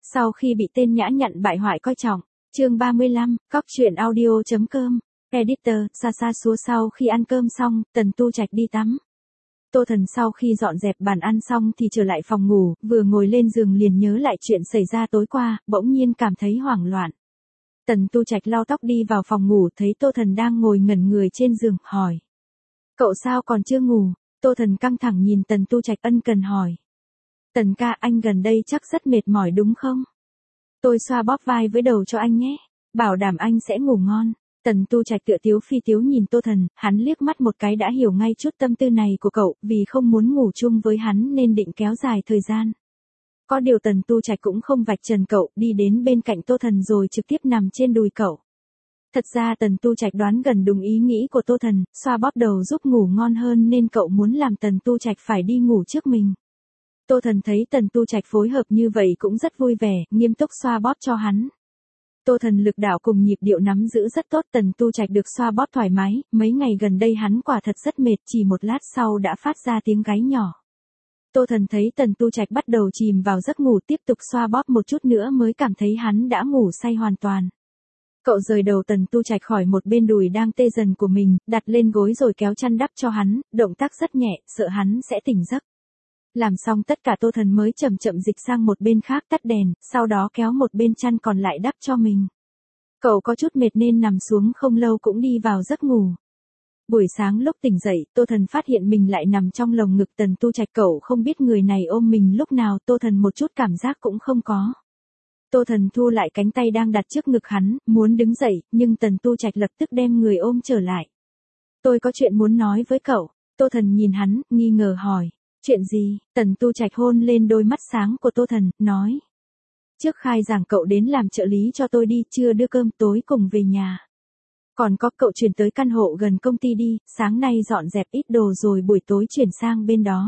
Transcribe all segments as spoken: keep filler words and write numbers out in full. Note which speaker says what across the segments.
Speaker 1: Sau khi bị tên nhã nhặn bại hoại coi trọng, chương ba mươi lăm, cóc truyện audio.com, editor, xa xa xúa. Sau khi ăn cơm xong, Tần Tu Trạch đi tắm. Tô Thần sau khi dọn dẹp bàn ăn xong thì trở lại phòng ngủ, vừa ngồi lên giường liền nhớ lại chuyện xảy ra tối qua, bỗng nhiên cảm thấy hoảng loạn. Tần Tu Trạch lau tóc đi vào phòng ngủ, thấy Tô Thần đang ngồi ngẩn người trên giường, hỏi: "Cậu sao còn chưa ngủ?" Tô Thần căng thẳng nhìn Tần Tu Trạch ân cần hỏi: "Tần ca, anh gần đây chắc rất mệt mỏi đúng không? Tôi xoa bóp vai với đầu cho anh nhé, bảo đảm anh sẽ ngủ ngon." Tần Tu Trạch tựa tiếu phi tiếu nhìn Tô Thần, hắn liếc mắt một cái đã hiểu ngay chút tâm tư này của cậu, vì không muốn ngủ chung với hắn nên định kéo dài thời gian. Có điều Tần Tu Trạch cũng không vạch trần cậu, đi đến bên cạnh Tô Thần rồi trực tiếp nằm trên đùi cậu. Thật ra Tần Tu Trạch đoán gần đúng ý nghĩ của Tô Thần, xoa bóp đầu giúp ngủ ngon hơn nên cậu muốn làm Tần Tu Trạch phải đi ngủ trước mình. Tô Thần thấy Tần Tu Trạch phối hợp như vậy cũng rất vui vẻ, nghiêm túc xoa bóp cho hắn. Tô Thần lực đạo cùng nhịp điệu nắm giữ rất tốt, Tần Tu Trạch được xoa bóp thoải mái, mấy ngày gần đây hắn quả thật rất mệt, chỉ một lát sau đã phát ra tiếng gáy nhỏ. Tô Thần thấy Tần Tu Trạch bắt đầu chìm vào giấc ngủ, tiếp tục xoa bóp một chút nữa mới cảm thấy hắn đã ngủ say hoàn toàn. Cậu rời đầu Tần Tu Trạch khỏi một bên đùi đang tê dần của mình, đặt lên gối rồi kéo chăn đắp cho hắn, động tác rất nhẹ, sợ hắn sẽ tỉnh giấc. Làm xong tất cả Tô Thần mới chậm chậm dịch sang một bên khác tắt đèn, sau đó kéo một bên chăn còn lại đắp cho mình. Cậu có chút mệt nên nằm xuống không lâu cũng đi vào giấc ngủ. Buổi sáng lúc tỉnh dậy, Tô Thần phát hiện mình lại nằm trong lồng ngực Tần Tu Trạch, cậu không biết người này ôm mình lúc nào, Tô Thần một chút cảm giác cũng không có. Tô Thần thu lại cánh tay đang đặt trước ngực hắn, muốn đứng dậy, nhưng Tần Tu Trạch lập tức đem người ôm trở lại. "Tôi có chuyện muốn nói với cậu." Tô Thần nhìn hắn, nghi ngờ hỏi: "Chuyện gì?" Tần Tu Trạch hôn lên đôi mắt sáng của Tô Thần, nói: "Trước khai giảng cậu đến làm trợ lý cho tôi đi, chưa đưa cơm tối cùng về nhà. Còn có, cậu chuyển tới căn hộ gần công ty đi, sáng nay dọn dẹp ít đồ rồi buổi tối chuyển sang bên đó."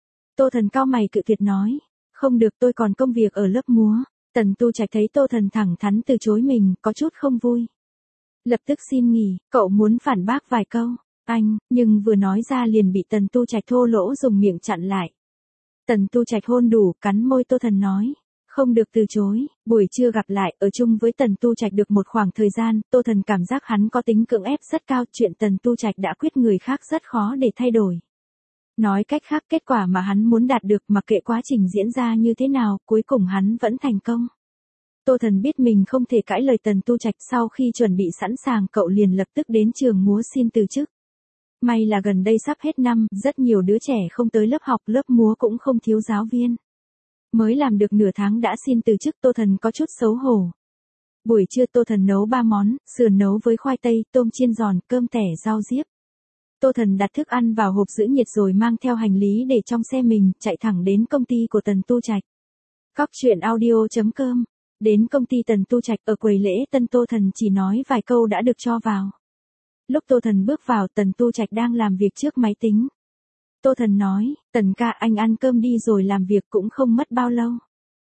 Speaker 1: Tô Thần cau mày cự tuyệt nói: "Không được, tôi còn công việc ở lớp múa." Tần Tu Trạch thấy Tô Thần thẳng thắn từ chối mình, có chút không vui. Lập tức xin nghỉ, cậu muốn phản bác vài câu. Anh, nhưng vừa nói ra liền bị Tần Tu Trạch thô lỗ dùng miệng chặn lại. Tần Tu Trạch hôn đủ, cắn môi Tô Thần nói: "Không được từ chối." Buổi trưa gặp lại, ở chung với Tần Tu Trạch được một khoảng thời gian, Tô Thần cảm giác hắn có tính cưỡng ép rất cao, chuyện Tần Tu Trạch đã quyết người khác rất khó để thay đổi. Nói cách khác, kết quả mà hắn muốn đạt được mặc kệ quá trình diễn ra như thế nào, cuối cùng hắn vẫn thành công. Tô Thần biết mình không thể cãi lời Tần Tu Trạch, sau khi chuẩn bị sẵn sàng cậu liền lập tức đến trường múa xin từ chức. May là gần đây sắp hết năm, rất nhiều đứa trẻ không tới lớp học, lớp múa cũng không thiếu giáo viên. Mới làm được nửa tháng đã xin từ chức, Tô Thần có chút xấu hổ. Buổi trưa Tô Thần nấu ba món, sườn nấu với khoai tây, tôm chiên giòn, cơm tẻ, rau diếp. Tô Thần đặt thức ăn vào hộp giữ nhiệt rồi mang theo hành lý để trong xe mình, chạy thẳng đến công ty của Tần Tu Trạch. Cóc truyện audio.com. Đến công ty Tần Tu Trạch, ở quầy lễ tân Tô Thần chỉ nói vài câu đã được cho vào. Lúc Tô Thần bước vào, Tần Tu Trạch đang làm việc trước máy tính. Tô Thần nói: "Tần ca, anh ăn cơm đi rồi làm việc cũng không mất bao lâu."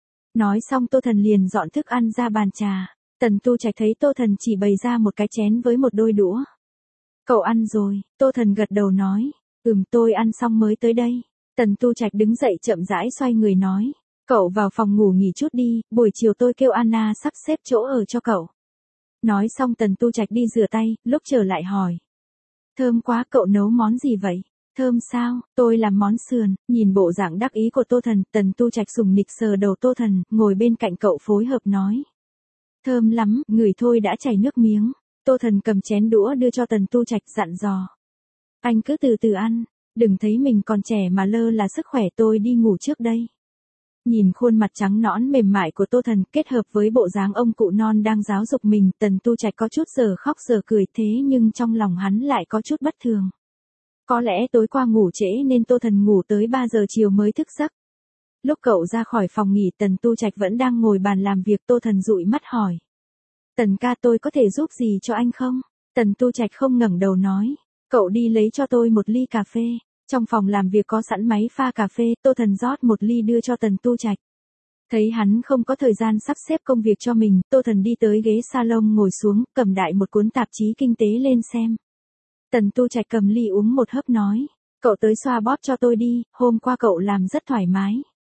Speaker 1: Nói xong Tô Thần liền dọn thức ăn ra bàn trà. Tần Tu Trạch thấy Tô Thần chỉ bày ra một cái chén với một đôi đũa. "Cậu ăn rồi?" Tô Thần gật đầu nói: "Ừm, tôi ăn xong mới tới đây." Tần Tu Trạch đứng dậy chậm rãi xoay người nói: "Cậu vào phòng ngủ nghỉ chút đi, buổi chiều tôi kêu Anna sắp xếp chỗ ở cho cậu." Nói xong Tần Tu Trạch đi rửa tay, lúc trở lại hỏi: "Thơm quá, cậu nấu món gì vậy?" "Thơm sao, tôi làm món sườn." Nhìn bộ dạng đắc ý của Tô Thần, Tần Tu Trạch sùng nịch sờ đầu Tô Thần, ngồi bên cạnh cậu phối hợp nói: "Thơm lắm, ngửi thôi đã chảy nước miếng." Tô Thần cầm chén đũa đưa cho Tần Tu Trạch, dặn dò: "Anh cứ từ từ ăn, đừng thấy mình còn trẻ mà lơ là sức khỏe, tôi đi ngủ trước đây." Nhìn khuôn mặt trắng nõn mềm mại của Tô Thần kết hợp với bộ dáng ông cụ non đang giáo dục mình, Tần Tu Trạch có chút giờ khóc giờ cười, thế nhưng trong lòng hắn lại có chút bất thường. Có lẽ tối qua ngủ trễ nên Tô Thần ngủ tới ba giờ chiều mới thức giấc. Lúc cậu ra khỏi phòng nghỉ, Tần Tu Trạch vẫn đang ngồi bàn làm việc, Tô Thần dụi mắt hỏi: "Tần ca, tôi có thể giúp gì cho anh không?" Tần Tu Trạch không ngẩng đầu nói: "Cậu đi lấy cho tôi một ly cà phê." Trong phòng làm việc có sẵn máy pha cà phê, Tô Thần rót một ly đưa cho Tần Tu Trạch. Thấy hắn không có thời gian sắp xếp công việc cho mình, Tô Thần đi tới ghế salon ngồi xuống, cầm đại một cuốn tạp chí kinh tế lên xem. Tần Tu Trạch cầm ly uống một hớp nói: "Cậu tới xoa bóp cho tôi đi, hôm qua cậu làm rất thoải mái."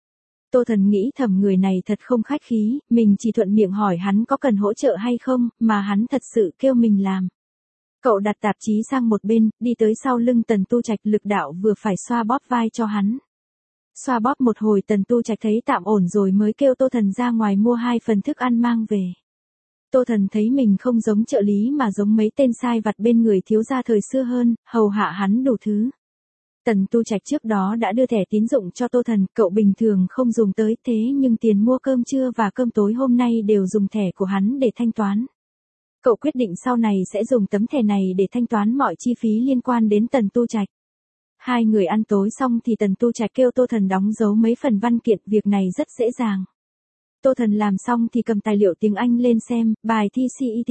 Speaker 1: Tô Thần nghĩ thầm người này thật không khách khí, mình chỉ thuận miệng hỏi hắn có cần hỗ trợ hay không, mà hắn thật sự kêu mình làm. Cậu đặt tạp chí sang một bên, đi tới sau lưng Tần Tu Trạch, lực đạo vừa phải xoa bóp vai cho hắn. Xoa bóp một hồi Tần Tu Trạch thấy tạm ổn rồi mới kêu Tô Thần ra ngoài mua hai phần thức ăn mang về. Tô Thần thấy mình không giống trợ lý mà giống mấy tên sai vặt bên người thiếu gia thời xưa hơn, hầu hạ hắn đủ thứ. Tần Tu Trạch trước đó đã đưa thẻ tín dụng cho Tô Thần, cậu bình thường không dùng tới, thế nhưng tiền mua cơm trưa và cơm tối hôm nay đều dùng thẻ của hắn để thanh toán. Cậu quyết định sau này sẽ dùng tấm thẻ này để thanh toán mọi chi phí liên quan đến Tần Tu Trạch. Hai người ăn tối xong thì Tần Tu Trạch kêu Tô Thần đóng dấu mấy phần văn kiện, việc này rất dễ dàng. Tô Thần làm xong thì cầm tài liệu tiếng Anh lên xem, bài thi xê e tê.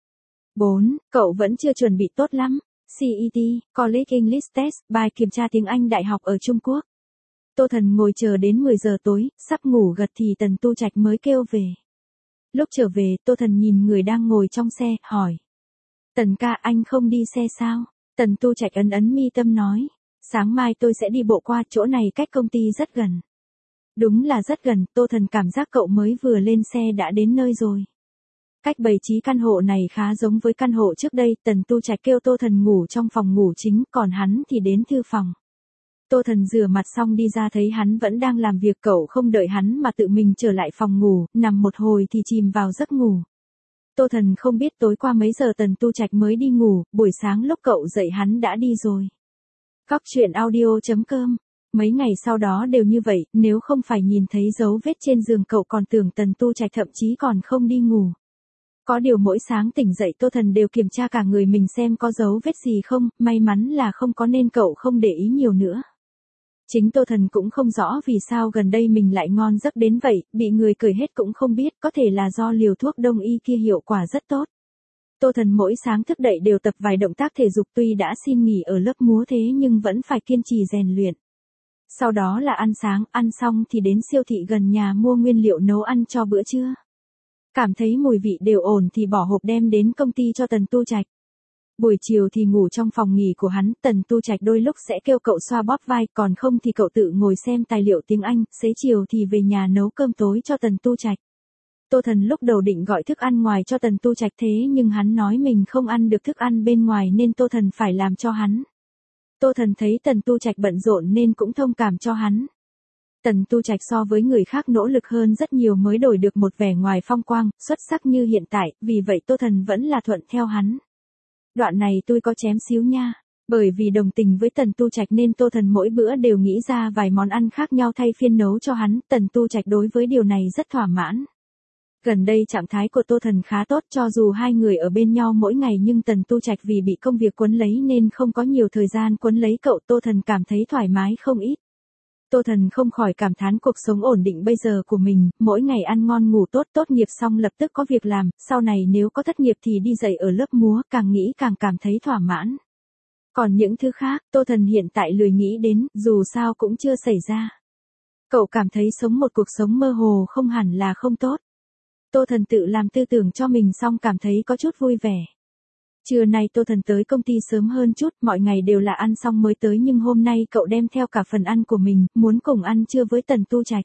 Speaker 1: bốn. Cậu vẫn chưa chuẩn bị tốt lắm. xê e tê, College English Test, bài kiểm tra tiếng Anh đại học ở Trung Quốc. Tô Thần ngồi chờ đến mười giờ tối, sắp ngủ gật thì Tần Tu Trạch mới kêu về. Lúc trở về, Tô Thần nhìn người đang ngồi trong xe, hỏi. Tần ca, anh không đi xe sao? Tần Tu Trạch ấn ấn mi tâm nói. Sáng mai tôi sẽ đi bộ qua, chỗ này cách công ty rất gần. Đúng là rất gần, Tô Thần cảm giác cậu mới vừa lên xe đã đến nơi rồi. Cách bày trí căn hộ này khá giống với căn hộ trước đây, Tần Tu Trạch kêu Tô Thần ngủ trong phòng ngủ chính, còn hắn thì đến thư phòng. Tô Thần rửa mặt xong đi ra thấy hắn vẫn đang làm việc, cậu không đợi hắn mà tự mình trở lại phòng ngủ, nằm một hồi thì chìm vào giấc ngủ. Tô Thần không biết tối qua mấy giờ Tần Tu Trạch mới đi ngủ, buổi sáng lúc cậu dậy hắn đã đi rồi. Góc truyện audio chấm com. Mấy ngày sau đó đều như vậy, nếu không phải nhìn thấy dấu vết trên giường cậu còn tưởng Tần Tu Trạch thậm chí còn không đi ngủ. Có điều mỗi sáng tỉnh dậy Tô Thần đều kiểm tra cả người mình xem có dấu vết gì không, may mắn là không có nên cậu không để ý nhiều nữa. Chính Tô Thần cũng không rõ vì sao gần đây mình lại ngon giấc đến vậy, bị người cười hết cũng không biết, có thể là do liều thuốc đông y kia hiệu quả rất tốt. Tô Thần mỗi sáng thức dậy đều tập vài động tác thể dục, tuy đã xin nghỉ ở lớp múa thế nhưng vẫn phải kiên trì rèn luyện. Sau đó là ăn sáng, ăn xong thì đến siêu thị gần nhà mua nguyên liệu nấu ăn cho bữa trưa. Cảm thấy mùi vị đều ổn thì bỏ hộp đem đến công ty cho Tần Tu Trạch. Buổi chiều thì ngủ trong phòng nghỉ của hắn, Tần Tu Trạch đôi lúc sẽ kêu cậu xoa bóp vai, còn không thì cậu tự ngồi xem tài liệu tiếng Anh, xế chiều thì về nhà nấu cơm tối cho Tần Tu Trạch. Tô Thần lúc đầu định gọi thức ăn ngoài cho Tần Tu Trạch thế nhưng hắn nói mình không ăn được thức ăn bên ngoài nên Tô Thần phải làm cho hắn. Tô Thần thấy Tần Tu Trạch bận rộn nên cũng thông cảm cho hắn. Tần Tu Trạch so với người khác nỗ lực hơn rất nhiều mới đổi được một vẻ ngoài phong quang, xuất sắc như hiện tại, vì vậy Tô Thần vẫn là thuận theo hắn. Đoạn này tôi có chém xíu nha. Bởi vì đồng tình với Tần Tu Trạch nên Tô Thần mỗi bữa đều nghĩ ra vài món ăn khác nhau thay phiên nấu cho hắn, Tần Tu Trạch đối với điều này rất thỏa mãn. Gần đây trạng thái của Tô Thần khá tốt, cho dù hai người ở bên nhau mỗi ngày nhưng Tần Tu Trạch vì bị công việc quấn lấy nên không có nhiều thời gian quấn lấy cậu, Tô Thần cảm thấy thoải mái không ít. Tô Thần không khỏi cảm thán cuộc sống ổn định bây giờ của mình, mỗi ngày ăn ngon ngủ tốt, tốt nghiệp xong lập tức có việc làm, sau này nếu có thất nghiệp thì đi dạy ở lớp múa, càng nghĩ càng cảm thấy thỏa mãn. Còn những thứ khác, Tô Thần hiện tại lười nghĩ đến, dù sao cũng chưa xảy ra. Cậu cảm thấy sống một cuộc sống mơ hồ không hẳn là không tốt. Tô Thần tự làm tư tưởng cho mình xong cảm thấy có chút vui vẻ. Trưa nay Tô Thần tới công ty sớm hơn chút, mọi ngày đều là ăn xong mới tới nhưng hôm nay cậu đem theo cả phần ăn của mình, muốn cùng ăn trưa với Tần Tu Trạch.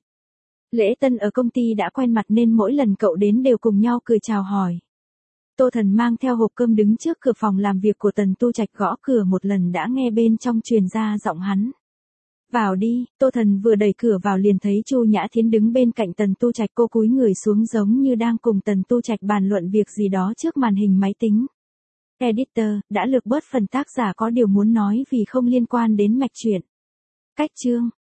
Speaker 1: Lễ tân ở công ty đã quen mặt nên mỗi lần cậu đến đều cùng nhau cười chào hỏi. Tô Thần mang theo hộp cơm đứng trước cửa phòng làm việc của Tần Tu Trạch, gõ cửa một lần đã nghe bên trong truyền ra giọng hắn. Vào đi, Tô Thần vừa đẩy cửa vào liền thấy Chu Nhã Thiến đứng bên cạnh Tần Tu Trạch, cô cúi người xuống giống như đang cùng Tần Tu Trạch bàn luận việc gì đó trước màn hình máy tính. Editor, đã lược bớt phần tác giả có điều muốn nói vì không liên quan đến mạch truyện. Cách chương.